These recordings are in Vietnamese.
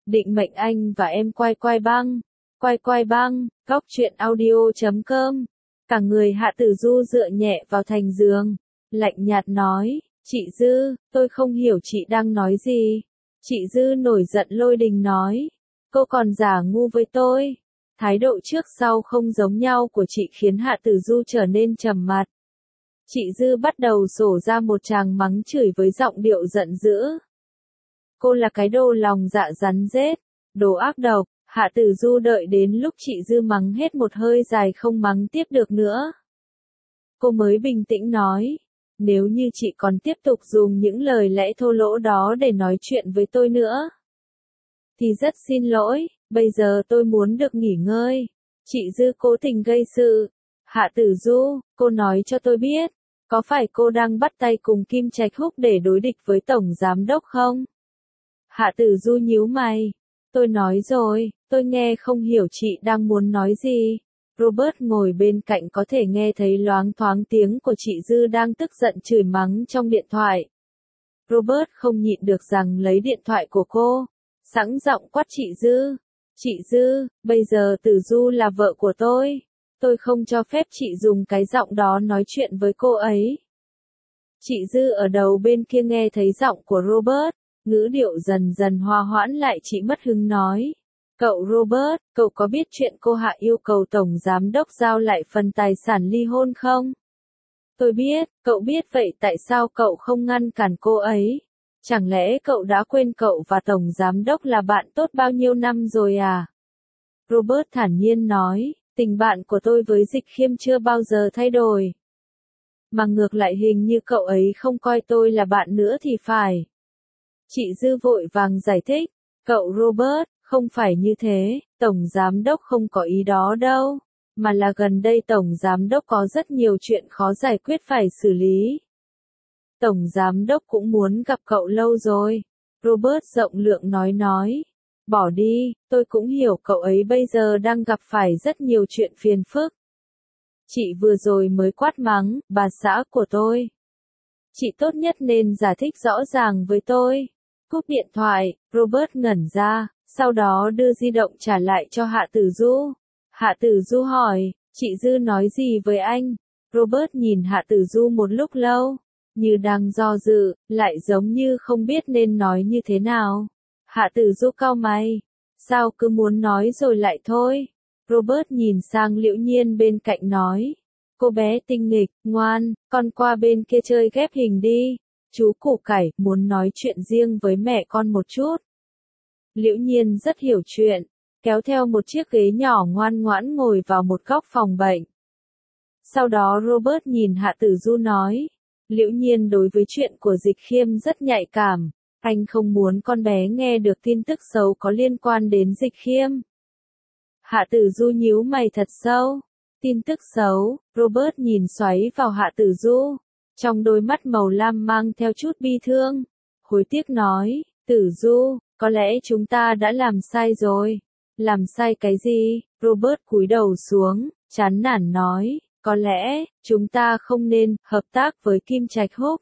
Định mệnh anh và em quay quay băng. Quay quay băng, góc truyện audio.com. Cả người Hạ Tử Du dựa nhẹ vào thành giường, lạnh nhạt nói, chị Dư, tôi không hiểu chị đang nói gì. Chị Dư nổi giận lôi đình nói, cô còn giả ngu với tôi. Thái độ trước sau không giống nhau của chị khiến Hạ Tử Du trở nên trầm mặt. Chị Dư bắt đầu sổ ra một tràng mắng chửi với giọng điệu giận dữ. Cô là cái đồ lòng dạ rắn rết, đồ ác độc. Hạ Tử Du đợi đến lúc chị Dư mắng hết một hơi dài không mắng tiếp được nữa. Cô mới bình tĩnh nói, nếu như chị còn tiếp tục dùng những lời lẽ thô lỗ đó để nói chuyện với tôi nữa, thì rất xin lỗi, bây giờ tôi muốn được nghỉ ngơi. Chị Dư cố tình gây sự. Hạ Tử Du, cô nói cho tôi biết, có phải cô đang bắt tay cùng Kim Trạch Húc để đối địch với Tổng Giám Đốc không? Hạ Tử Du nhíu mày. Tôi nói rồi, tôi nghe không hiểu chị đang muốn nói gì. Robert ngồi bên cạnh có thể nghe thấy loáng thoáng tiếng của chị Dư đang tức giận chửi mắng trong điện thoại. Robert không nhịn được rằng lấy điện thoại của cô, sẵn giọng quát chị Dư. Chị Dư, bây giờ Tử Du là vợ của tôi không cho phép chị dùng cái giọng đó nói chuyện với cô ấy. Chị Dư ở đầu bên kia nghe thấy giọng của Robert, ngữ điệu dần dần hòa hoãn lại, chị mất hứng nói. Cậu Robert, cậu có biết chuyện cô Hạ yêu cầu Tổng Giám Đốc giao lại phần tài sản ly hôn không? Tôi biết, cậu biết, vậy tại sao cậu không ngăn cản cô ấy? Chẳng lẽ cậu đã quên cậu và Tổng Giám Đốc là bạn tốt bao nhiêu năm rồi à? Robert thản nhiên nói, tình bạn của tôi với Dịch Khiêm chưa bao giờ thay đổi. Mà ngược lại hình như cậu ấy không coi tôi là bạn nữa thì phải. Chị Dư vội vàng giải thích, cậu Robert, không phải như thế, Tổng Giám Đốc không có ý đó đâu, mà là gần đây Tổng Giám Đốc có rất nhiều chuyện khó giải quyết phải xử lý. Tổng Giám Đốc cũng muốn gặp cậu lâu rồi. Robert rộng lượng nói, bỏ đi, tôi cũng hiểu cậu ấy bây giờ đang gặp phải rất nhiều chuyện phiền phức. Chị vừa rồi mới quát mắng, bà xã của tôi. Chị tốt nhất nên giải thích rõ ràng với tôi. Cúp điện thoại, Robert ngẩn ra, sau đó đưa di động trả lại cho Hạ Tử Du. Hạ Tử Du hỏi, chị Dư nói gì với anh? Robert nhìn Hạ Tử Du một lúc lâu, như đang do dự, lại giống như không biết nên nói như thế nào. Hạ Tử Du cau mày, sao cứ muốn nói rồi lại thôi? Robert nhìn sang Liễu Nhiên bên cạnh nói, cô bé tinh nghịch, ngoan, con qua bên kia chơi ghép hình đi. Chú Củ Cải muốn nói chuyện riêng với mẹ con một chút. Liễu Nhiên rất hiểu chuyện, kéo theo một chiếc ghế nhỏ ngoan ngoãn ngồi vào một góc phòng bệnh. Sau đó Robert nhìn Hạ Tử Du nói, Liễu Nhiên đối với chuyện của Dịch Khiêm rất nhạy cảm, anh không muốn con bé nghe được tin tức xấu có liên quan đến Dịch Khiêm. Hạ Tử Du nhíu mày thật sâu. Tin tức xấu, Robert nhìn xoáy vào Hạ Tử Du. Trong đôi mắt màu lam mang theo chút bi thương, hối tiếc nói, Tử Du, có lẽ chúng ta đã làm sai rồi. Làm sai cái gì? Robert cúi đầu xuống, chán nản nói, có lẽ, chúng ta không nên hợp tác với Kim Trạch Húc.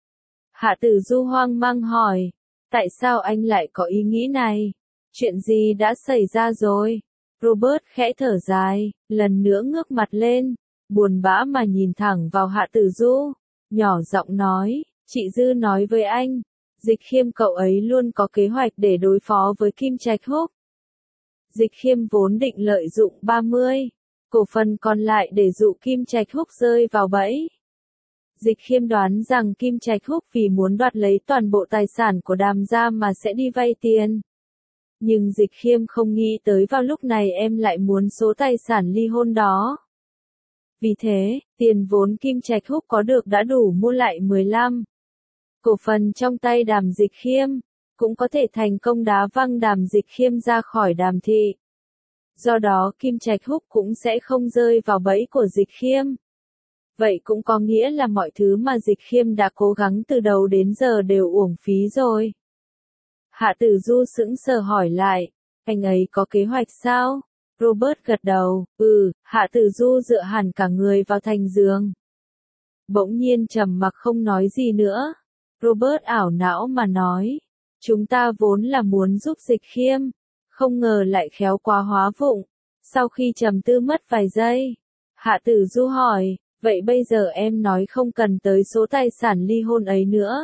Hạ Tử Du hoang mang hỏi, tại sao anh lại có ý nghĩ này? Chuyện gì đã xảy ra rồi? Robert khẽ thở dài, lần nữa ngước mặt lên, buồn bã mà nhìn thẳng vào Hạ Tử Du. Nhỏ giọng nói, chị Dư nói với anh, Dịch Khiêm cậu ấy luôn có kế hoạch để đối phó với Kim Trạch Húc. Dịch Khiêm vốn định lợi dụng 30 cổ phần còn lại để dụ Kim Trạch Húc rơi vào bẫy. Dịch Khiêm đoán rằng Kim Trạch Húc vì muốn đoạt lấy toàn bộ tài sản của Đàm gia mà sẽ đi vay tiền. Nhưng Dịch Khiêm không nghĩ tới vào lúc này em lại muốn số tài sản ly hôn đó. Vì thế, tiền vốn Kim Trạch Húc có được đã đủ mua lại 15 cổ phần trong tay Đàm Dịch Khiêm, cũng có thể thành công đá văng Đàm Dịch Khiêm ra khỏi Đàm thị. Do đó Kim Trạch Húc cũng sẽ không rơi vào bẫy của Dịch Khiêm. Vậy cũng có nghĩa là mọi thứ mà Dịch Khiêm đã cố gắng từ đầu đến giờ đều uổng phí rồi. Hạ Tử Du sững sờ hỏi lại, anh ấy có kế hoạch sao? Robert gật đầu, Hạ Tử Du dựa hẳn cả người vào thành giường. Bỗng nhiên trầm mặc không nói gì nữa. Robert ảo não mà nói, Chúng ta vốn là muốn giúp Dịch Khiêm, không ngờ lại khéo quá hóa vụng. Sau khi trầm tư mất vài giây, Hạ Tử Du hỏi, vậy bây giờ em nói không cần tới số tài sản ly hôn ấy nữa.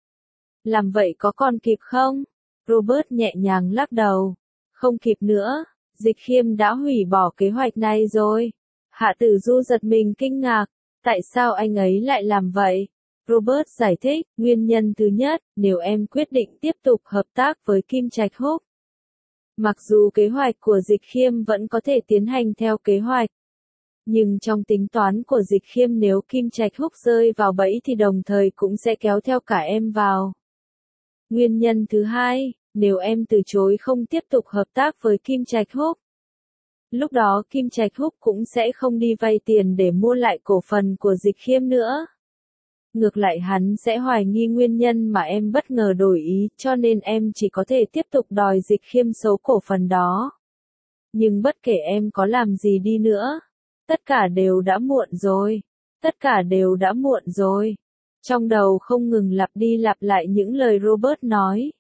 Làm vậy có còn kịp không? Robert nhẹ nhàng lắc đầu. Không kịp nữa, Dịch Khiêm đã hủy bỏ kế hoạch này rồi. Hạ Tử Du giật mình kinh ngạc, tại sao anh ấy lại làm vậy? Robert giải thích, nguyên nhân thứ nhất, nếu em quyết định tiếp tục hợp tác với Kim Trạch Húc. Mặc dù kế hoạch của Dịch Khiêm vẫn có thể tiến hành theo kế hoạch, nhưng trong tính toán của Dịch Khiêm nếu Kim Trạch Húc rơi vào bẫy thì đồng thời cũng sẽ kéo theo cả em vào. Nguyên nhân thứ hai, nếu em từ chối không tiếp tục hợp tác với Kim Trạch Húc, lúc đó Kim Trạch Húc cũng sẽ không đi vay tiền để mua lại cổ phần của Dịch Khiêm nữa. Ngược lại hắn sẽ hoài nghi nguyên nhân mà em bất ngờ đổi ý, cho nên em chỉ có thể tiếp tục đòi Dịch Khiêm số cổ phần đó. Nhưng bất kể em có làm gì đi nữa, tất cả đều đã muộn rồi. Tất cả đều đã muộn rồi. Trong đầu không ngừng lặp đi lặp lại những lời Robert nói.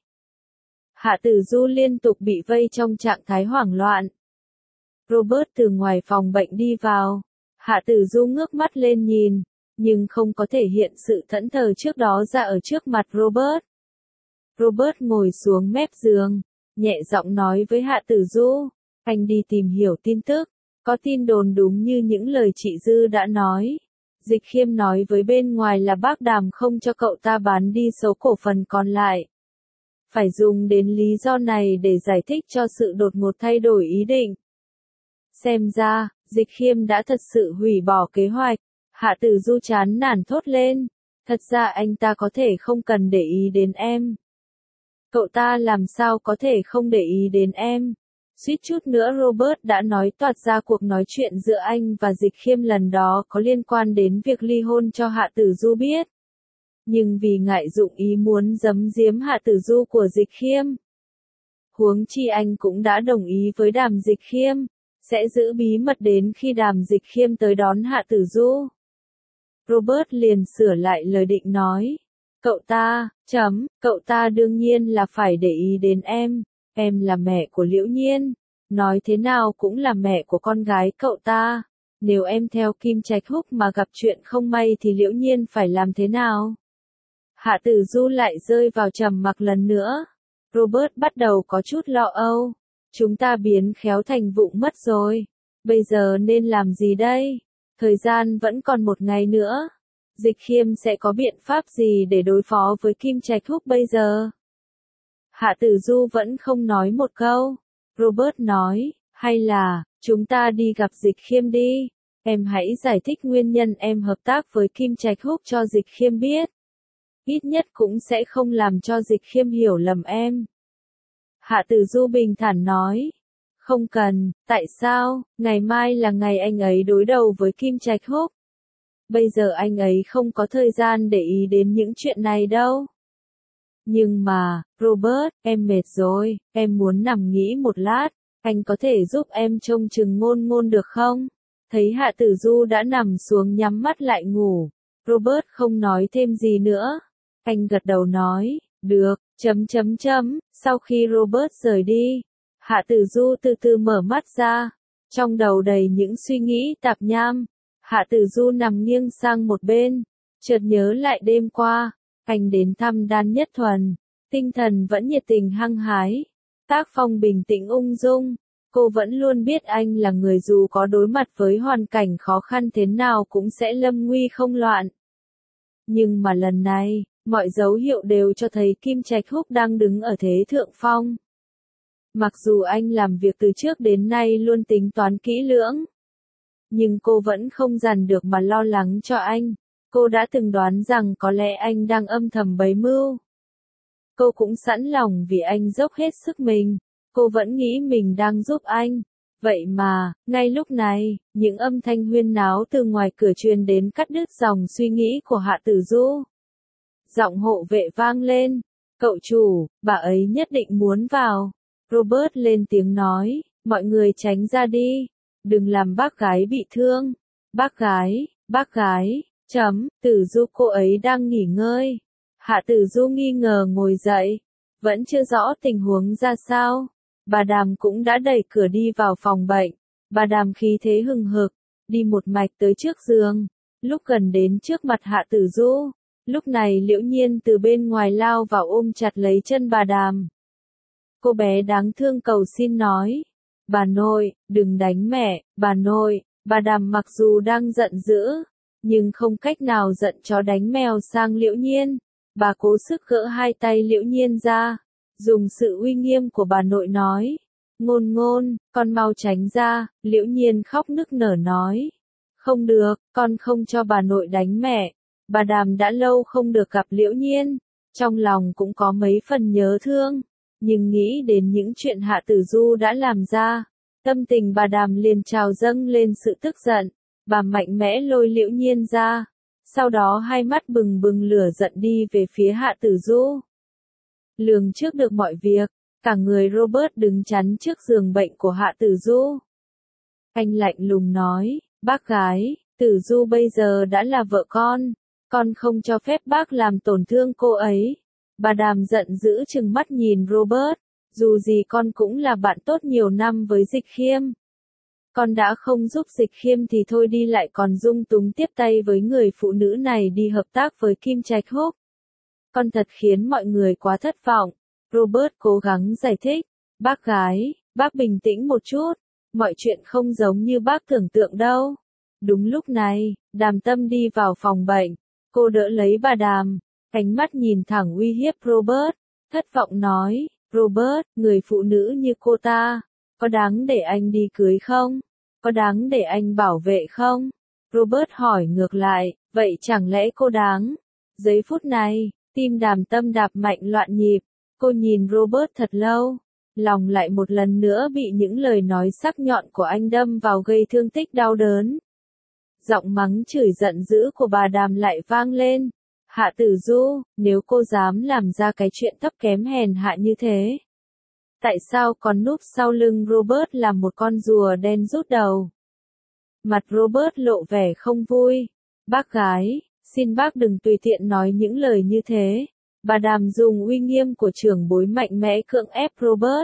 Hạ Tử Du liên tục bị vây trong trạng thái hoảng loạn. Robert từ ngoài phòng bệnh đi vào. Hạ Tử Du ngước mắt lên nhìn, nhưng không có thể hiện sự thẫn thờ trước đó ra ở trước mặt Robert. Robert ngồi xuống mép giường, nhẹ giọng nói với Hạ Tử Du, anh đi tìm hiểu tin tức, có tin đồn đúng như những lời chị Dư đã nói. Dịch Khiêm nói với bên ngoài là bác Đàm không cho cậu ta bán đi số cổ phần còn lại. Phải dùng đến lý do này để giải thích cho sự đột ngột thay đổi ý định. Xem ra, Dịch Khiêm đã thật sự hủy bỏ kế hoạch. Hạ Tử Du chán nản thốt lên. Thật ra anh ta có thể không cần để ý đến em. Cậu ta làm sao có thể không để ý đến em? Suýt chút nữa Robert đã nói toạc ra cuộc nói chuyện giữa anh và Dịch Khiêm lần đó có liên quan đến việc ly hôn cho Hạ Tử Du biết. Nhưng vì ngại dụng ý muốn giấm giếm Hạ Tử Du của Dịch Khiêm. Huống chi anh cũng đã đồng ý với Đàm Dịch Khiêm, sẽ giữ bí mật đến khi Đàm Dịch Khiêm tới đón Hạ Tử Du. Robert liền sửa lại lời định nói. Cậu ta đương nhiên là phải để ý đến em là mẹ của Liễu Nhiên, nói thế nào cũng là mẹ của con gái cậu ta. Nếu em theo Kim Trạch Húc mà gặp chuyện không may thì Liễu Nhiên phải làm thế nào? Hạ Tử Du lại rơi vào trầm mặc lần nữa. Robert bắt đầu có chút lo âu. Chúng ta biến khéo thành vụng mất rồi. Bây giờ nên làm gì đây? Thời gian vẫn còn một ngày nữa. Dịch Khiêm sẽ có biện pháp gì để đối phó với Kim Trạch Húc bây giờ? Hạ Tử Du vẫn không nói một câu. Robert nói, hay là, chúng ta đi gặp Dịch Khiêm đi. Em hãy giải thích nguyên nhân em hợp tác với Kim Trạch Húc cho Dịch Khiêm biết. Ít nhất cũng sẽ không làm cho Dịch Khiêm hiểu lầm em. Hạ Tử Du bình thản nói. Không cần, tại sao, ngày mai là ngày anh ấy đối đầu với Kim Trạch Húc. Bây giờ anh ấy không có thời gian để ý đến những chuyện này đâu. Nhưng mà, Robert, em mệt rồi, em muốn nằm nghỉ một lát, anh có thể giúp em trông chừng Ngôn Ngôn được không? Thấy Hạ Tử Du đã nằm xuống nhắm mắt lại ngủ, Robert không nói thêm gì nữa. Anh gật đầu nói, được, Sau khi Robert rời đi, Hạ Tử Du từ từ mở mắt ra, trong đầu đầy những suy nghĩ tạp nham. Hạ Tử Du nằm nghiêng sang một bên, chợt nhớ lại đêm qua, anh đến thăm Đan Nhất Thuần, tinh thần vẫn nhiệt tình hăng hái, tác phong bình tĩnh ung dung, cô vẫn luôn biết anh là người dù có đối mặt với hoàn cảnh khó khăn thế nào cũng sẽ lâm nguy không loạn. Nhưng mà lần này, mọi dấu hiệu đều cho thấy Kim Trạch Húc đang đứng ở thế thượng phong. Mặc dù anh làm việc từ trước đến nay luôn tính toán kỹ lưỡng, nhưng cô vẫn không dằn được mà lo lắng cho anh. Cô đã từng đoán rằng có lẽ anh đang âm thầm bày mưu. Cô cũng sẵn lòng vì anh dốc hết sức mình. Cô vẫn nghĩ mình đang giúp anh. Vậy mà, ngay lúc này, những âm thanh huyên náo từ ngoài cửa truyền đến cắt đứt dòng suy nghĩ của Hạ Tử Du. Giọng hộ vệ vang lên. Cậu chủ, bà ấy nhất định muốn vào. Robert lên tiếng nói, mọi người tránh ra đi. Đừng làm bác gái bị thương. Bác gái, Tử Du cô ấy đang nghỉ ngơi. Hạ Tử Du nghi ngờ ngồi dậy. Vẫn chưa rõ tình huống ra sao. Bà Đàm cũng đã đẩy cửa đi vào phòng bệnh. Bà Đàm khí thế hừng hực, đi một mạch tới trước giường. Lúc gần đến trước mặt Hạ Tử Du, lúc này Liễu Nhiên từ bên ngoài lao vào ôm chặt lấy chân bà Đàm. Cô bé đáng thương cầu xin nói, bà nội, đừng đánh mẹ, bà nội. Bà Đàm mặc dù đang giận dữ, nhưng không cách nào giận chó đánh mèo sang Liễu Nhiên. Bà cố sức gỡ hai tay Liễu Nhiên ra, dùng sự uy nghiêm của bà nội nói, Ngôn Ngôn, con mau tránh ra. Liễu Nhiên khóc nức nở nói, không được, con không cho bà nội đánh mẹ. Bà Đàm đã lâu không được gặp Liễu Nhiên, trong lòng cũng có mấy phần nhớ thương, nhưng nghĩ đến những chuyện Hạ Tử Du đã làm ra, tâm tình bà Đàm liền trào dâng lên sự tức giận. Bà mạnh mẽ lôi Liễu Nhiên ra, sau đó hai mắt bừng bừng lửa giận đi về phía Hạ Tử Du. Lường trước được mọi việc, cả người Robert đứng chắn trước giường bệnh của Hạ Tử Du. Anh lạnh lùng nói, bác gái, Tử Du bây giờ đã là vợ con không cho phép bác làm tổn thương cô ấy. Bà Đàm giận dữ trừng mắt nhìn Robert, dù gì con cũng là bạn tốt nhiều năm với Dịch Khiêm. Con đã không giúp Dịch Khiêm thì thôi đi lại còn dung túng tiếp tay với người phụ nữ này đi hợp tác với Kim Trạch Húc. Con thật khiến mọi người quá thất vọng. Robert cố gắng giải thích, bác gái, bác bình tĩnh một chút, mọi chuyện không giống như bác tưởng tượng đâu. Đúng lúc này, Đàm Tâm đi vào phòng bệnh, cô đỡ lấy bà Đàm, ánh mắt nhìn thẳng uy hiếp Robert, thất vọng nói, Robert, người phụ nữ như cô ta, có đáng để anh đi cưới không? Có đáng để anh bảo vệ không? Robert hỏi ngược lại, vậy chẳng lẽ cô đáng? Giây phút này, tim Đàm Tâm đạp mạnh loạn nhịp, cô nhìn Robert thật lâu, lòng lại một lần nữa bị những lời nói sắc nhọn của anh đâm vào gây thương tích đau đớn. Giọng mắng chửi giận dữ của bà Đàm lại vang lên, Hạ Tử Du, nếu cô dám làm ra cái chuyện thấp kém hèn hạ như thế, tại sao còn núp sau lưng Robert làm một con rùa đen rút đầu? Mặt Robert lộ vẻ không vui. Bác gái, xin bác đừng tùy tiện nói những lời như thế. Bà Đàm dùng uy nghiêm của trưởng bối mạnh mẽ cưỡng ép Robert.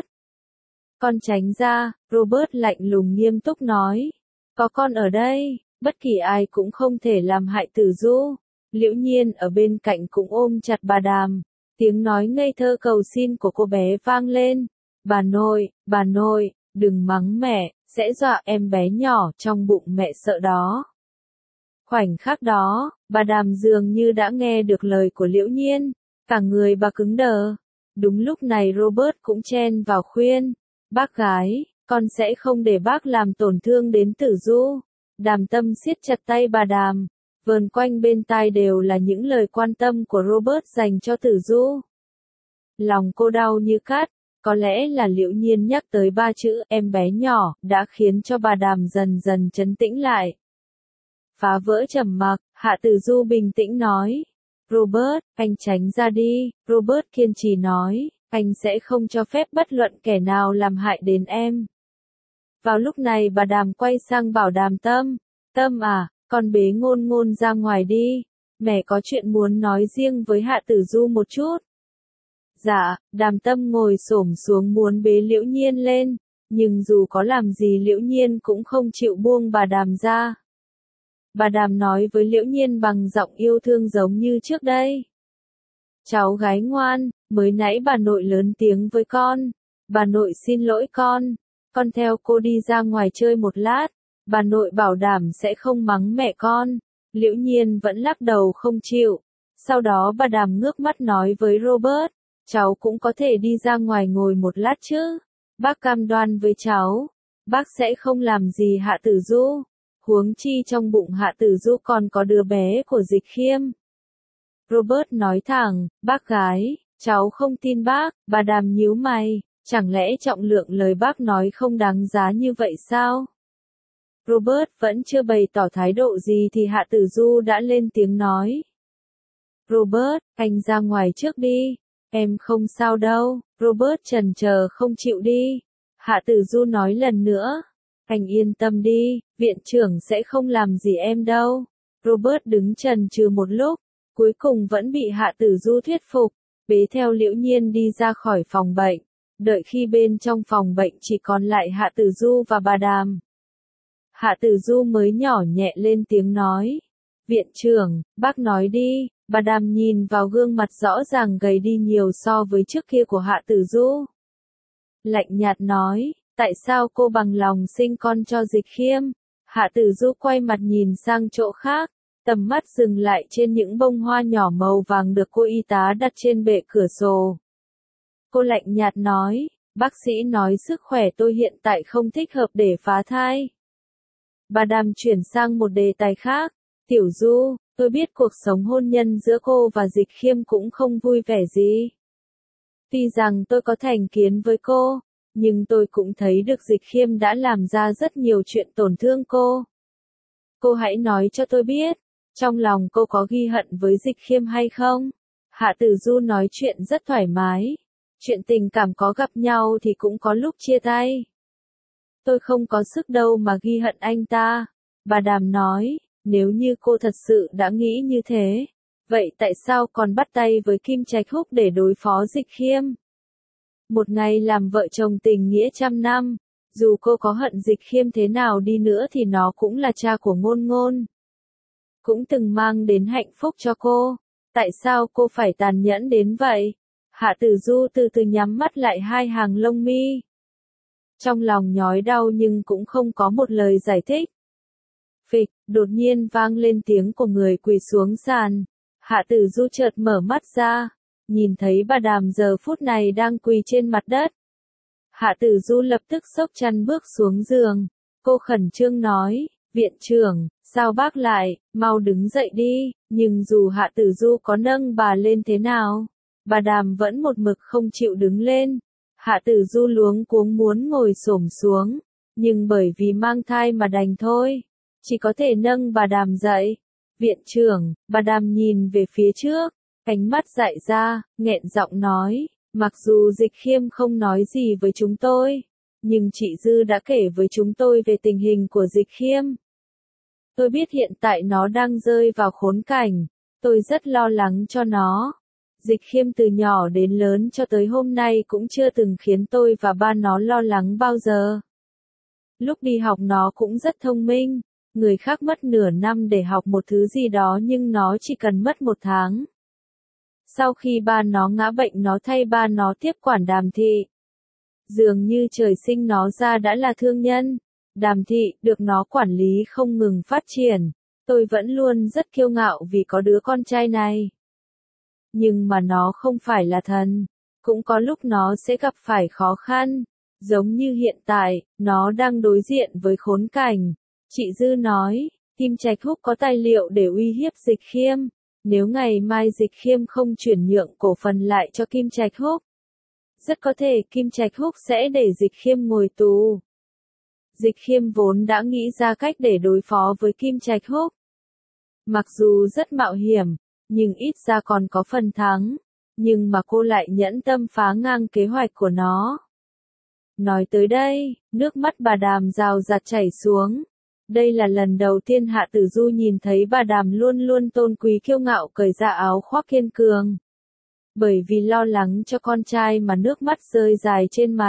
Con tránh ra, Robert lạnh lùng nghiêm túc nói. Có con ở đây, bất kỳ ai cũng không thể làm hại Tử Du. Liễu Nhiên ở bên cạnh cũng ôm chặt bà Đàm. Tiếng nói ngây thơ cầu xin của cô bé vang lên. Bà nội, đừng mắng mẹ, sẽ dọa em bé nhỏ trong bụng mẹ sợ đó. Khoảnh khắc đó, bà Đàm dường như đã nghe được lời của Liễu Nhiên, cả người bà cứng đờ. Đúng lúc này Robert cũng chen vào khuyên, bác gái, con sẽ không để bác làm tổn thương đến Tử Du. Đàm Tâm siết chặt tay bà Đàm, vờn quanh bên tai đều là những lời quan tâm của Robert dành cho Tử Du. Lòng cô đau như cắt. Có lẽ là Liễu Nhiên nhắc tới ba chữ em bé nhỏ đã khiến cho bà Đàm dần dần trấn tĩnh lại. Phá vỡ trầm mặc, Hạ Tử Du bình tĩnh nói. Robert, anh tránh ra đi. Robert kiên trì nói, anh sẽ không cho phép bất luận kẻ nào làm hại đến em. Vào lúc này bà Đàm quay sang bảo Đàm Tâm. Tâm à, con bế Ngôn Ngôn ra ngoài đi. Mẹ có chuyện muốn nói riêng với Hạ Tử Du một chút. Dạ, Đàm Tâm ngồi xổm xuống muốn bế Liễu Nhiên lên, nhưng dù có làm gì Liễu Nhiên cũng không chịu buông bà Đàm ra. Bà Đàm nói với Liễu Nhiên bằng giọng yêu thương giống như trước đây. Cháu gái ngoan, mới nãy bà nội lớn tiếng với con. Bà nội xin lỗi con theo cô đi ra ngoài chơi một lát. Bà nội bảo đảm sẽ không mắng mẹ con. Liễu Nhiên vẫn lắc đầu không chịu. Sau đó bà Đàm ngước mắt nói với Robert. Cháu cũng có thể đi ra ngoài ngồi một lát chứ. Bác cam đoan với cháu, bác sẽ không làm gì Hạ Tử Du. Huống chi trong bụng Hạ Tử Du còn có đứa bé của Dịch Khiêm. Robert nói thẳng, bác gái, cháu không tin bác. Bà Đàm nhíu mày, chẳng lẽ trọng lượng lời bác nói không đáng giá như vậy sao? Robert vẫn chưa bày tỏ thái độ gì thì Hạ Tử Du đã lên tiếng nói. Robert, anh ra ngoài trước đi. Em không sao đâu. Robert chần chờ không chịu đi. Hạ Tử Du nói lần nữa. Anh yên tâm đi, viện trưởng sẽ không làm gì em đâu. Robert đứng chần chừ một lúc, cuối cùng vẫn bị Hạ Tử Du thuyết phục. bế theo Liễu Nhiên đi ra khỏi phòng bệnh. Đợi khi bên trong phòng bệnh chỉ còn lại Hạ Tử Du và bà Đàm. Hạ Tử Du mới nhỏ nhẹ lên tiếng nói. Viện trưởng, bác nói đi. Bà Đàm nhìn vào gương mặt rõ ràng gầy đi nhiều so với trước kia của Hạ Tử Du. Lạnh nhạt nói, tại sao cô bằng lòng sinh con cho Dịch Khiêm? Hạ Tử Du quay mặt nhìn sang chỗ khác, tầm mắt dừng lại trên những bông hoa nhỏ màu vàng được cô y tá đặt trên bệ cửa sổ. Cô lạnh nhạt nói, bác sĩ nói sức khỏe tôi hiện tại không thích hợp để phá thai. Bà Đàm chuyển sang một đề tài khác, Tiểu Du, tôi biết cuộc sống hôn nhân giữa cô và Dịch Khiêm cũng không vui vẻ gì. Tuy rằng tôi có thành kiến với cô, nhưng tôi cũng thấy được Dịch Khiêm đã làm ra rất nhiều chuyện tổn thương cô. Cô hãy nói cho tôi biết, trong lòng cô có ghi hận với Dịch Khiêm hay không? Hạ Tử Du nói chuyện rất thoải mái. Chuyện tình cảm có gặp nhau thì cũng có lúc chia tay. Tôi không có sức đâu mà ghi hận anh ta. Bà Đàm nói, nếu như cô thật sự đã nghĩ như thế, vậy tại sao còn bắt tay với Kim Trạch Húc để đối phó Dịch Khiêm? Một ngày làm vợ chồng tình nghĩa trăm năm, dù cô có hận Dịch Khiêm thế nào đi nữa thì nó cũng là cha của Ngôn Ngôn. Cũng từng mang đến hạnh phúc cho cô. Tại sao cô phải tàn nhẫn đến vậy? Hạ Tử Du từ từ nhắm mắt lại hai hàng lông mi. Trong lòng nhói đau nhưng cũng không có một lời giải thích. Phịch, đột nhiên vang lên tiếng của người quỳ xuống sàn. Hạ Tử Du chợt mở mắt ra, nhìn thấy bà Đàm giờ phút này đang quỳ trên mặt đất. Hạ Tử Du lập tức xốc chăn bước xuống giường. Cô khẩn trương nói, viện trưởng, sao bác lại, mau đứng dậy đi. Nhưng dù Hạ Tử Du có nâng bà lên thế nào, bà Đàm vẫn một mực không chịu đứng lên. Hạ Tử Du luống cuống muốn ngồi xổm xuống, nhưng bởi vì mang thai mà đành thôi, chỉ có thể nâng bà Đàm dậy. Viện trưởng, bà Đàm nhìn về phía trước, ánh mắt dại ra, nghẹn giọng nói, mặc dù Dịch Khiêm không nói gì với chúng tôi, nhưng chị Dư đã kể với chúng tôi về tình hình của Dịch Khiêm. Tôi biết hiện tại nó đang rơi vào khốn cảnh, tôi rất lo lắng cho nó. Dịch Khiêm từ nhỏ đến lớn cho tới hôm nay cũng chưa từng khiến tôi và ba nó lo lắng bao giờ. Lúc đi học nó cũng rất thông minh, người khác mất nửa năm để học một thứ gì đó nhưng nó chỉ cần mất 1 tháng. Sau khi ba nó ngã bệnh nó thay ba nó tiếp quản Đàm Thị. Dường như trời sinh nó ra đã là thương nhân. Đàm Thị được nó quản lý không ngừng phát triển. Tôi vẫn luôn rất kiêu ngạo vì có đứa con trai này. Nhưng mà nó không phải là thần. Cũng có lúc nó sẽ gặp phải khó khăn. Giống như hiện tại, nó đang đối diện với khốn cảnh. Chị Dư nói, Kim Trạch Húc có tài liệu để uy hiếp Dịch Khiêm. Nếu ngày mai Dịch Khiêm không chuyển nhượng cổ phần lại cho Kim Trạch Húc, rất có thể Kim Trạch Húc sẽ để Dịch Khiêm ngồi tù. Dịch Khiêm vốn đã nghĩ ra cách để đối phó với Kim Trạch Húc. Mặc dù rất mạo hiểm, nhưng ít ra còn có phần thắng. Nhưng mà cô lại nhẫn tâm phá ngang kế hoạch của nó. Nói tới đây, nước mắt bà Đàm rào rạt chảy xuống. Đây là lần đầu tiên Hạ Tử Du nhìn thấy bà Đàm luôn luôn tôn quý kiêu ngạo cởi ra áo khoác kiên cường. Bởi vì lo lắng cho con trai mà nước mắt rơi dài trên mặt.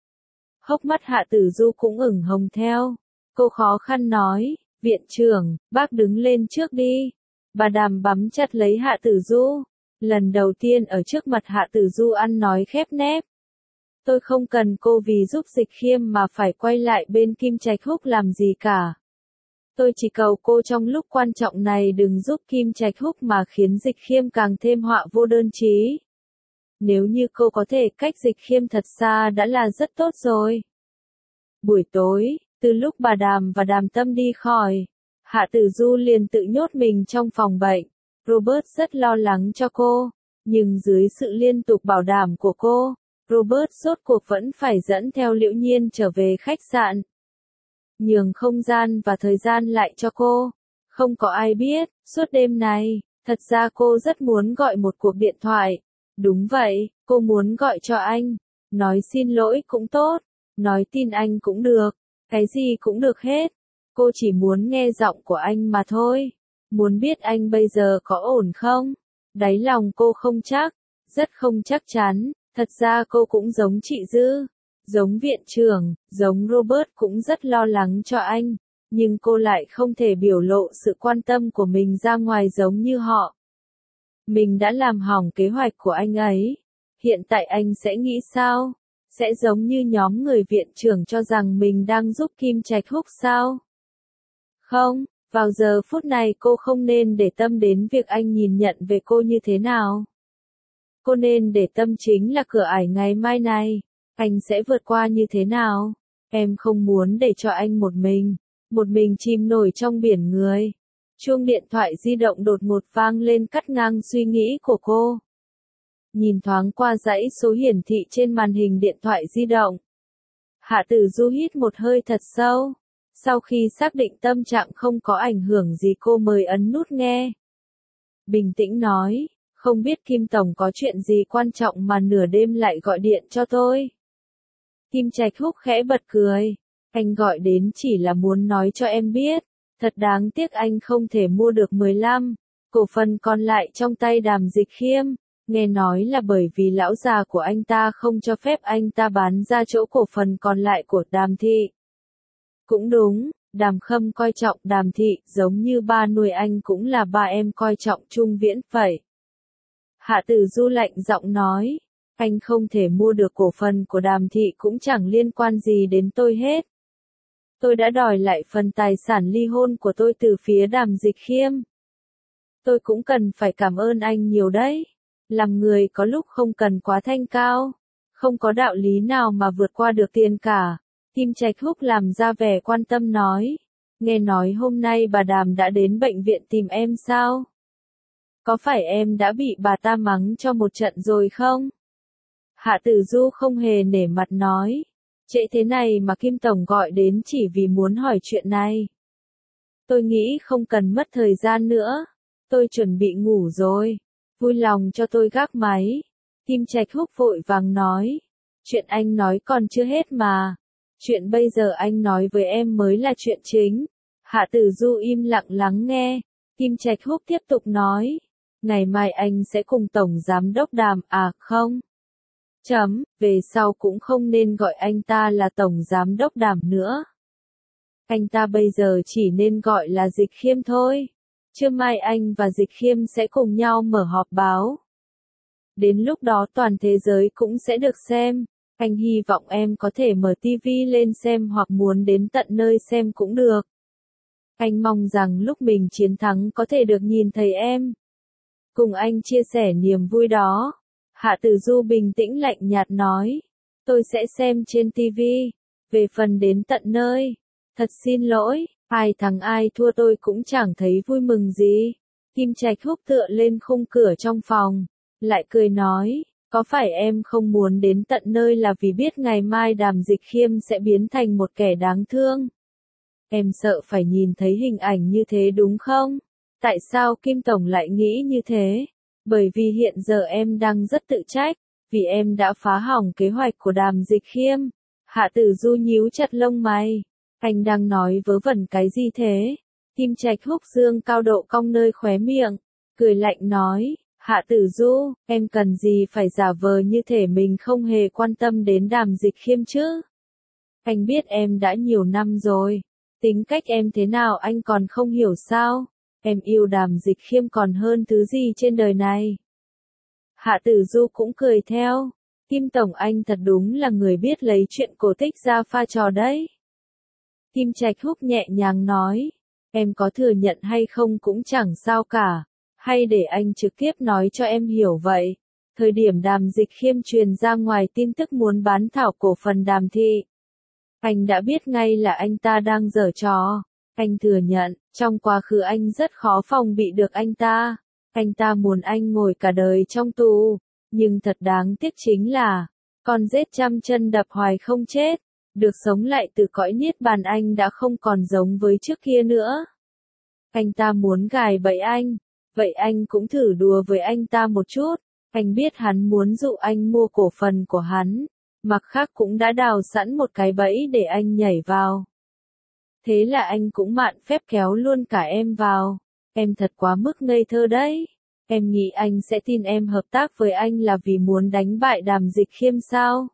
Hốc mắt Hạ Tử Du cũng ửng hồng theo. Cô khó khăn nói, viện trưởng, bác đứng lên trước đi. Bà Đàm bắm chặt lấy Hạ Tử Du. Lần đầu tiên ở trước mặt Hạ Tử Du ăn nói khép nép. Tôi không cần cô vì giúp Dịch Khiêm mà phải quay lại bên Kim Trạch Húc làm gì cả. Tôi chỉ cầu cô trong lúc quan trọng này đừng giúp Kim Trạch Húc mà khiến Dịch Khiêm càng thêm họa vô đơn chí. Nếu như cô có thể cách Dịch Khiêm thật xa đã là rất tốt rồi. Buổi tối, từ lúc bà Đàm và Đàm Tâm đi khỏi, Hạ Tử Du liền tự nhốt mình trong phòng bệnh. Robert rất lo lắng cho cô, nhưng dưới sự liên tục bảo đảm của cô, Robert rốt cuộc vẫn phải dẫn theo Liễu Nhiên trở về khách sạn. Nhường không gian và thời gian lại cho cô. Không có ai biết, suốt đêm này, thật ra cô rất muốn gọi một cuộc điện thoại. Đúng vậy, cô muốn gọi cho anh. Nói xin lỗi cũng tốt, nói tin anh cũng được, cái gì cũng được hết. Cô chỉ muốn nghe giọng của anh mà thôi. Muốn biết anh bây giờ có ổn không? Đáy lòng cô không chắc. Rất không chắc chắn, thật ra cô cũng giống chị Dư, giống viện trưởng, giống Robert cũng rất lo lắng cho anh, nhưng cô lại không thể biểu lộ sự quan tâm của mình ra ngoài giống như họ. Mình đã làm hỏng kế hoạch của anh ấy. Hiện tại anh sẽ nghĩ sao? Sẽ giống như nhóm người viện trưởng cho rằng mình đang giúp Kim Trạch Húc sao? Không, vào giờ phút này cô không nên để tâm đến việc anh nhìn nhận về cô như thế nào. Cô nên để tâm chính là cửa ải ngày mai này, anh sẽ vượt qua như thế nào. Em không muốn để cho anh một mình chìm nổi trong biển người. Chuông điện thoại di động đột ngột vang lên cắt ngang suy nghĩ của cô. Nhìn thoáng qua dãy số hiển thị trên màn hình điện thoại di động. Hạ Tử Du hít một hơi thật sâu. Sau khi xác định tâm trạng không có ảnh hưởng gì cô mới ấn nút nghe. Bình tĩnh nói, không biết Kim Tổng có chuyện gì quan trọng mà nửa đêm lại gọi điện cho tôi. Kim Trạch Húc khẽ bật cười. Anh gọi đến chỉ là muốn nói cho em biết. Thật đáng tiếc anh không thể mua được 15 cổ phần còn lại trong tay Đàm Dịch Khiêm. Nghe nói là bởi vì lão già của anh ta không cho phép anh ta bán ra chỗ cổ phần còn lại của Đàm Thị. Cũng đúng, Đàm Khâm coi trọng Đàm Thị, giống như ba nuôi anh cũng là ba em coi trọng Trung Viễn vậy. Hạ Tử Du lạnh giọng nói, anh không thể mua được cổ phần của Đàm Thị cũng chẳng liên quan gì đến tôi hết. Tôi đã đòi lại phần tài sản ly hôn của tôi từ phía Đàm Dịch Khiêm. Tôi cũng cần phải cảm ơn anh nhiều đấy. Làm người có lúc không cần quá thanh cao. Không có đạo lý nào mà vượt qua được tiền cả. Kim Trạch Húc làm ra vẻ quan tâm nói. Nghe nói hôm nay bà Đàm đã đến bệnh viện tìm em sao? Có phải em đã bị bà ta mắng cho một trận rồi không? Hạ Tử Du không hề nể mặt nói. Trễ thế này mà Kim Tổng gọi đến chỉ vì muốn hỏi chuyện này. Tôi nghĩ không cần mất thời gian nữa. Tôi chuẩn bị ngủ rồi. Vui lòng cho tôi gác máy. Kim Trạch Húc vội vàng nói. Chuyện anh nói còn chưa hết mà. Chuyện bây giờ anh nói với em mới là chuyện chính. Hạ Tử Du im lặng lắng nghe. Kim Trạch Húc tiếp tục nói. Ngày mai anh sẽ cùng Tổng Giám Đốc Đàm không? Về sau cũng không nên gọi anh ta là Tổng Giám Đốc Đàm nữa. Anh ta bây giờ chỉ nên gọi là Dịch Khiêm thôi. Trưa mai anh và Dịch Khiêm sẽ cùng nhau mở họp báo. Đến lúc đó toàn thế giới cũng sẽ được xem. Anh hy vọng em có thể mở TV lên xem hoặc muốn đến tận nơi xem cũng được. Anh mong rằng lúc mình chiến thắng có thể được nhìn thấy em. Cùng anh chia sẻ niềm vui đó. Hạ Tử Du bình tĩnh lạnh nhạt nói. Tôi sẽ xem trên TV. Về phần đến tận nơi. Thật xin lỗi, ai thắng ai thua tôi cũng chẳng thấy vui mừng gì. Kim Trạch Húc tựa lên khung cửa trong phòng. Lại cười nói. Có phải em không muốn đến tận nơi là vì biết ngày mai Đàm Dịch Khiêm sẽ biến thành một kẻ đáng thương? Em sợ phải nhìn thấy hình ảnh như thế đúng không? Tại sao Kim Tổng lại nghĩ như thế? Bởi vì hiện giờ em đang rất tự trách, vì em đã phá hỏng kế hoạch của Đàm Dịch Khiêm. Hạ Tử Du nhíu chặt lông mày. Anh đang nói vớ vẩn cái gì thế? Kim Trạch Húc dương cao độ cong nơi khóe miệng, cười lạnh nói. Hạ Tử Du, em cần gì phải giả vờ như thể mình không hề quan tâm đến Đàm Dịch Khiêm chứ? Anh biết em đã nhiều năm rồi. Tính cách em thế nào anh còn không hiểu sao? Em yêu Đàm Dịch Khiêm còn hơn thứ gì trên đời này. Hạ Tử Du cũng cười theo. Kim Tổng anh thật đúng là người biết lấy chuyện cổ tích ra pha trò đấy. Kim Trạch Húc nhẹ nhàng nói. Em có thừa nhận hay không cũng chẳng sao cả. Hay để anh trực tiếp nói cho em hiểu vậy. Thời điểm Đàm Dịch Khiêm truyền ra ngoài tin tức muốn bán thảo cổ phần Đàm Thị. Anh đã biết ngay là anh ta đang giở trò. Anh thừa nhận, trong quá khứ anh rất khó phòng bị được anh ta. Anh ta muốn anh ngồi cả đời trong tù. Nhưng thật đáng tiếc chính là, con rết trăm chân đập hoài không chết. Được sống lại từ cõi niết bàn anh đã không còn giống với trước kia nữa. Anh ta muốn gài bẫy anh. Vậy anh cũng thử đùa với anh ta một chút. Anh biết hắn muốn dụ anh mua cổ phần của hắn. Mặt khác cũng đã đào sẵn một cái bẫy để anh nhảy vào. Thế là anh cũng mạn phép kéo luôn cả em vào. Em thật quá mức ngây thơ đấy. Em nghĩ anh sẽ tin em hợp tác với anh là vì muốn đánh bại Đàm Dịch Khiêm sao?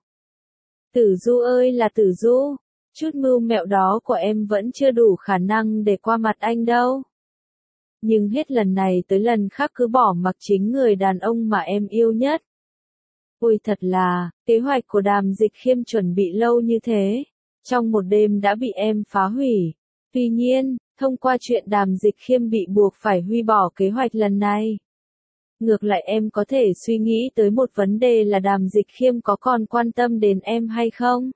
Tử Du ơi là Tử Du, chút mưu mẹo đó của em vẫn chưa đủ khả năng để qua mặt anh đâu. Nhưng hết lần này tới lần khác cứ bỏ mặc chính người đàn ông mà em yêu nhất. Ôi thật là, kế hoạch của Đàm Dịch Khiêm chuẩn bị lâu như thế, trong một đêm đã bị em phá hủy. Tuy nhiên, thông qua chuyện Đàm Dịch Khiêm bị buộc phải hủy bỏ kế hoạch lần này, ngược lại em có thể suy nghĩ tới một vấn đề là Đàm Dịch Khiêm có còn quan tâm đến em hay không?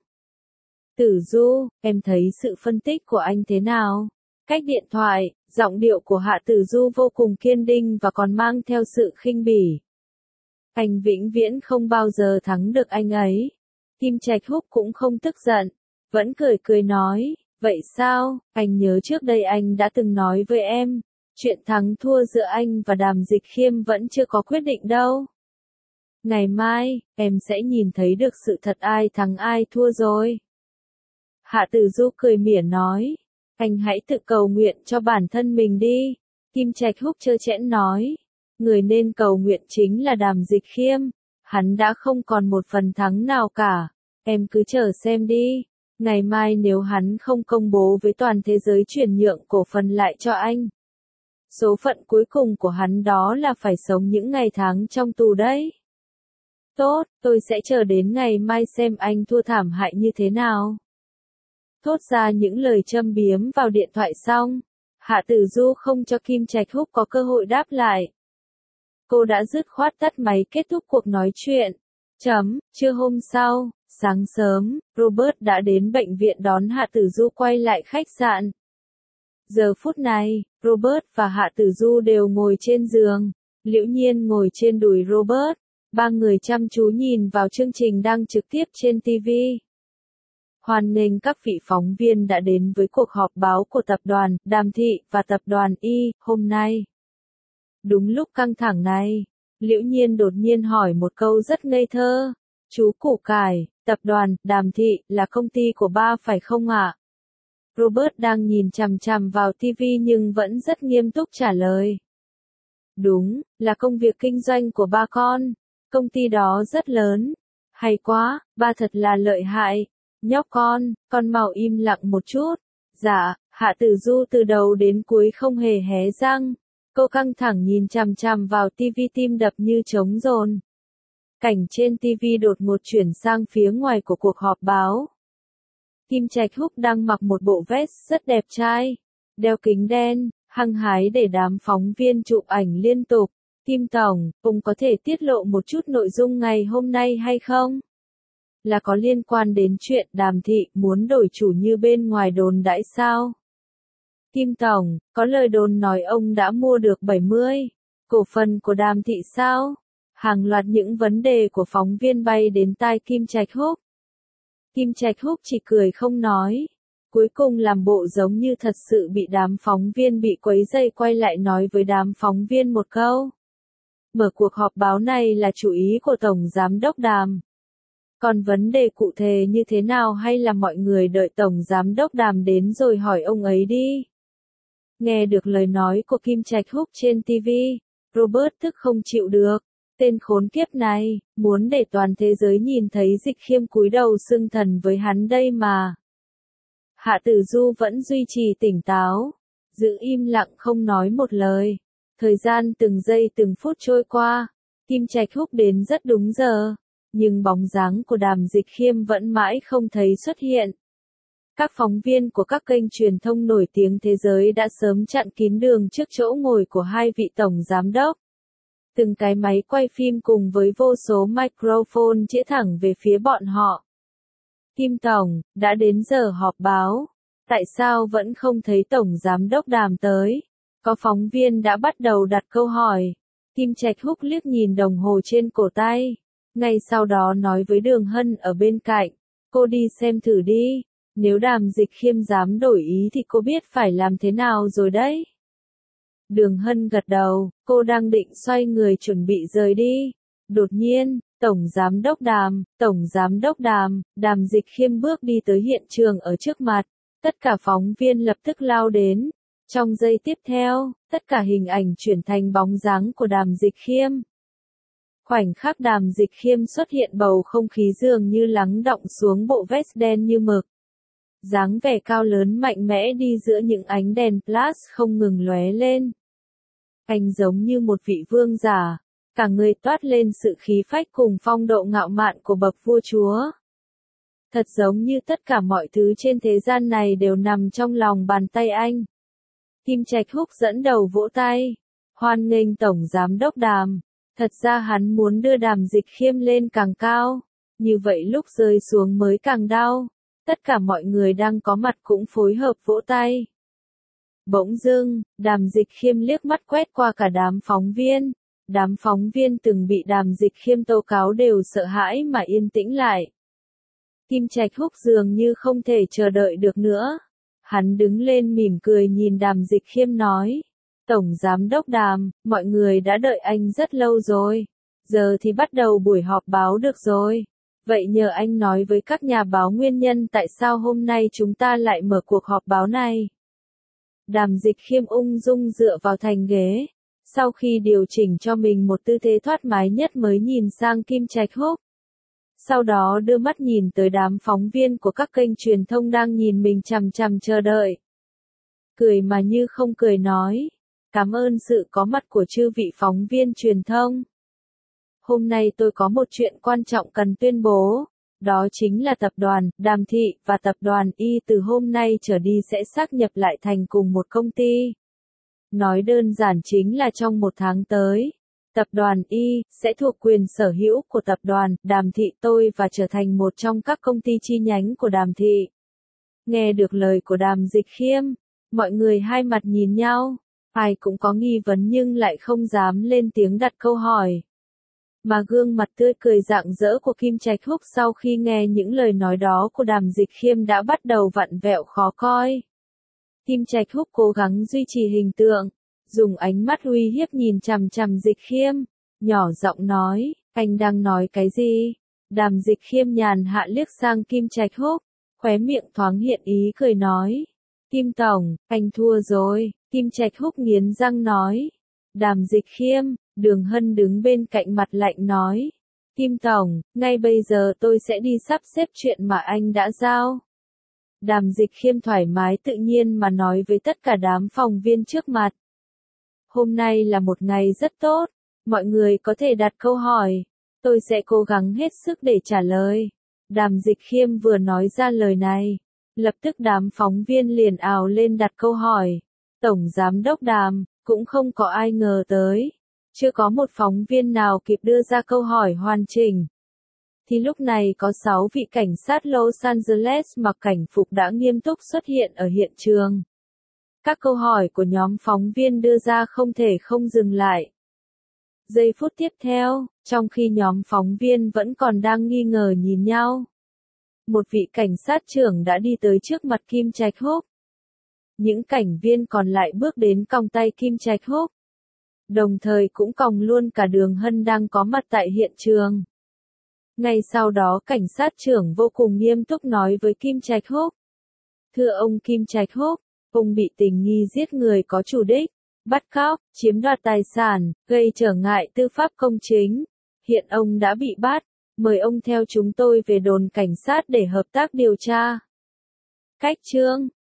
Tử Du, em thấy sự phân tích của anh thế nào? Cách điện thoại, giọng điệu của Hạ Tử Du vô cùng kiên định và còn mang theo sự khinh bỉ. Anh vĩnh viễn không bao giờ thắng được anh ấy. Kim Trạch Húc cũng không tức giận, vẫn cười cười nói, vậy sao, anh nhớ trước đây anh đã từng nói với em, chuyện thắng thua giữa anh và Đàm Dịch Khiêm vẫn chưa có quyết định đâu. Ngày mai, em sẽ nhìn thấy được sự thật ai thắng ai thua rồi. Hạ Tử Du cười mỉa nói, anh hãy tự cầu nguyện cho bản thân mình đi. Kim Trạch Húc trơ trẽn nói, người nên cầu nguyện chính là Đàm Dịch Khiêm, hắn đã không còn một phần thắng nào cả, em cứ chờ xem đi. Ngày mai nếu hắn không công bố với toàn thế giới chuyển nhượng cổ phần lại cho anh, số phận cuối cùng của hắn đó là phải sống những ngày tháng trong tù đấy. Tốt, tôi sẽ chờ đến ngày mai xem anh thua thảm hại như thế nào. Thốt ra những lời châm biếm vào điện thoại xong, Hạ Tử Du không cho Kim Trạch Húc có cơ hội đáp lại. Cô đã dứt khoát tắt máy kết thúc cuộc nói chuyện. Trưa hôm sau, sáng sớm, Robert đã đến bệnh viện đón Hạ Tử Du quay lại khách sạn. Giờ phút này, Robert và Hạ Tử Du đều ngồi trên giường, Liễu Nhiên ngồi trên đùi Robert, ba người chăm chú nhìn vào chương trình đang trực tiếp trên TV. Hoan nghênh các vị phóng viên đã đến với cuộc họp báo của tập đoàn Đàm Thị và tập đoàn Y hôm nay. Đúng lúc căng thẳng này, Liễu Nhiên đột nhiên hỏi một câu rất ngây thơ. Chú Củ Cải, tập đoàn Đàm Thị là công ty của ba phải không ạ? Robert đang nhìn chằm chằm vào TV nhưng vẫn rất nghiêm túc trả lời. Đúng, là công việc kinh doanh của ba con. Công ty đó rất lớn. Hay quá, ba thật là lợi hại. Nhóc con mau im lặng một chút. Dạ, Hạ Tử Du từ đầu đến cuối không hề hé răng. Cô căng thẳng nhìn chằm chằm vào TV, tim đập như trống dồn. Cảnh trên TV đột ngột chuyển sang phía ngoài của cuộc họp báo. Kim Trạch Húc đang mặc một bộ vest rất đẹp trai, đeo kính đen, hăng hái để đám phóng viên chụp ảnh liên tục. Kim Tổng, ông có thể tiết lộ một chút nội dung ngày hôm nay hay không? Là có liên quan đến chuyện Đàm Thị muốn đổi chủ như bên ngoài đồn đãi sao? Kim Tổng, có lời đồn nói ông đã mua được 70 cổ phần của Đàm Thị sao? Hàng loạt những vấn đề của phóng viên bay đến tai Kim Trạch Húc. Kim Trạch Húc chỉ cười không nói. Cuối cùng làm bộ giống như thật sự bị đám phóng viên bị quấy rầy, quay lại nói với đám phóng viên một câu. Mở cuộc họp báo này là chủ ý của Tổng Giám đốc Đàm. Còn vấn đề cụ thể như thế nào hay là mọi người đợi Tổng Giám đốc Đàm đến rồi hỏi ông ấy đi. Nghe được lời nói của Kim Trạch Húc trên TV, Robert tức không chịu được. Tên khốn kiếp này, muốn để toàn thế giới nhìn thấy Dịch Khiêm cúi đầu xưng thần với hắn đây mà. Hạ Tử Du vẫn duy trì tỉnh táo, giữ im lặng không nói một lời. Thời gian từng giây từng phút trôi qua, Kim Trạch Húc đến rất đúng giờ, nhưng bóng dáng của Đàm Dịch Khiêm vẫn mãi không thấy xuất hiện. Các phóng viên của các kênh truyền thông nổi tiếng thế giới đã sớm chặn kín đường trước chỗ ngồi của hai vị tổng giám đốc. Từng cái máy quay phim cùng với vô số microphone chĩa thẳng về phía bọn họ. Kim Tổng, đã đến giờ họp báo. Tại sao vẫn không thấy Tổng Giám đốc Đàm tới? Có phóng viên đã bắt đầu đặt câu hỏi. Kim Trạch Húc liếc nhìn đồng hồ trên cổ tay. Ngay sau đó nói với Đường Hân ở bên cạnh. Cô đi xem thử đi. Nếu Đàm Dịch Khiêm dám đổi ý thì cô biết phải làm thế nào rồi đấy. Đường Hân gật đầu, cô đang định xoay người chuẩn bị rời đi. Đột nhiên, Tổng Giám đốc Đàm, Đàm Dịch Khiêm bước đi tới hiện trường ở trước mặt. Tất cả phóng viên lập tức lao đến. Trong giây tiếp theo, tất cả hình ảnh chuyển thành bóng dáng của Đàm Dịch Khiêm. Khoảnh khắc Đàm Dịch Khiêm xuất hiện, bầu không khí dường như lắng đọng xuống bộ vest đen như mực. Dáng vẻ cao lớn mạnh mẽ đi giữa những ánh đèn flash không ngừng lóe lên. Anh giống như một vị vương giả, cả người toát lên sự khí phách cùng phong độ ngạo mạn của bậc vua chúa. Thật giống như tất cả mọi thứ trên thế gian này đều nằm trong lòng bàn tay anh. Kim Trạch Húc dẫn đầu vỗ tay, hoan nghênh Tổng Giám đốc Đàm. Thật ra hắn muốn đưa Đàm Dịch Khiêm lên càng cao, như vậy lúc rơi xuống mới càng đau. Tất cả mọi người đang có mặt cũng phối hợp vỗ tay. Bỗng dưng, Đàm Dịch Khiêm liếc mắt quét qua cả đám phóng viên. Đám phóng viên từng bị Đàm Dịch Khiêm tố cáo đều sợ hãi mà yên tĩnh lại. Kim Trạch Húc dường như không thể chờ đợi được nữa. Hắn đứng lên mỉm cười nhìn Đàm Dịch Khiêm nói. Tổng Giám đốc Đàm, mọi người đã đợi anh rất lâu rồi. Giờ thì bắt đầu buổi họp báo được rồi. Vậy nhờ anh nói với các nhà báo nguyên nhân tại sao hôm nay chúng ta lại mở cuộc họp báo này. Đàm Dịch Khiêm ung dung dựa vào thành ghế. Sau khi điều chỉnh cho mình một tư thế thoải mái nhất mới nhìn sang Kim Trạch Húc. Sau đó đưa mắt nhìn tới đám phóng viên của các kênh truyền thông đang nhìn mình chằm chằm chờ đợi. Cười mà như không cười nói. Cảm ơn sự có mặt của chư vị phóng viên truyền thông. Hôm nay tôi có một chuyện quan trọng cần tuyên bố. Đó chính là tập đoàn Đàm Thị và tập đoàn Y từ hôm nay trở đi sẽ sáp nhập lại thành cùng một công ty. Nói đơn giản chính là trong một tháng tới, tập đoàn Y sẽ thuộc quyền sở hữu của tập đoàn Đàm Thị tôi và trở thành một trong các công ty chi nhánh của Đàm Thị. Nghe được lời của Đàm Dịch Khiêm, mọi người hai mặt nhìn nhau, ai cũng có nghi vấn nhưng lại không dám lên tiếng đặt câu hỏi. Mà gương mặt tươi cười rạng rỡ của Kim Trạch Húc sau khi nghe những lời nói đó của Đàm Dịch Khiêm đã bắt đầu vặn vẹo khó coi. Kim Trạch Húc cố gắng duy trì hình tượng, dùng ánh mắt uy hiếp nhìn chằm chằm Dịch Khiêm, nhỏ giọng nói, anh đang nói cái gì? Đàm Dịch Khiêm nhàn hạ liếc sang Kim Trạch Húc, khóe miệng thoáng hiện ý cười nói, Kim Tổng, anh thua rồi. Kim Trạch Húc nghiến răng nói. Đàm Dịch Khiêm, Đường Hân đứng bên cạnh mặt lạnh nói, Kim Tổng, ngay bây giờ tôi sẽ đi sắp xếp chuyện mà anh đã giao. Đàm Dịch Khiêm thoải mái tự nhiên mà nói với tất cả đám phóng viên trước mặt. Hôm nay là một ngày rất tốt, mọi người có thể đặt câu hỏi, tôi sẽ cố gắng hết sức để trả lời. Đàm Dịch Khiêm vừa nói ra lời này, lập tức đám phóng viên liền ào lên đặt câu hỏi. Tổng Giám đốc Đàm, cũng không có ai ngờ tới. Chưa có một phóng viên nào kịp đưa ra câu hỏi hoàn chỉnh. Thì lúc này có 6 vị cảnh sát Los Angeles mặc cảnh phục đã nghiêm túc xuất hiện ở hiện trường. Các câu hỏi của nhóm phóng viên đưa ra không thể không dừng lại. Giây phút tiếp theo, trong khi nhóm phóng viên vẫn còn đang nghi ngờ nhìn nhau, một vị cảnh sát trưởng đã đi tới trước mặt Kim Trạch Húc. Những cảnh viên còn lại bước đến còng tay Kim Trạch Húc. Đồng thời cũng còng luôn cả Đường Hân đang có mặt tại hiện trường. Ngay sau đó cảnh sát trưởng vô cùng nghiêm túc nói với Kim Trạch Húc. Thưa ông Kim Trạch Húc, ông bị tình nghi giết người có chủ đích, bắt cóc, chiếm đoạt tài sản, gây trở ngại tư pháp công chính. Hiện ông đã bị bắt, mời ông theo chúng tôi về đồn cảnh sát để hợp tác điều tra. Cách chương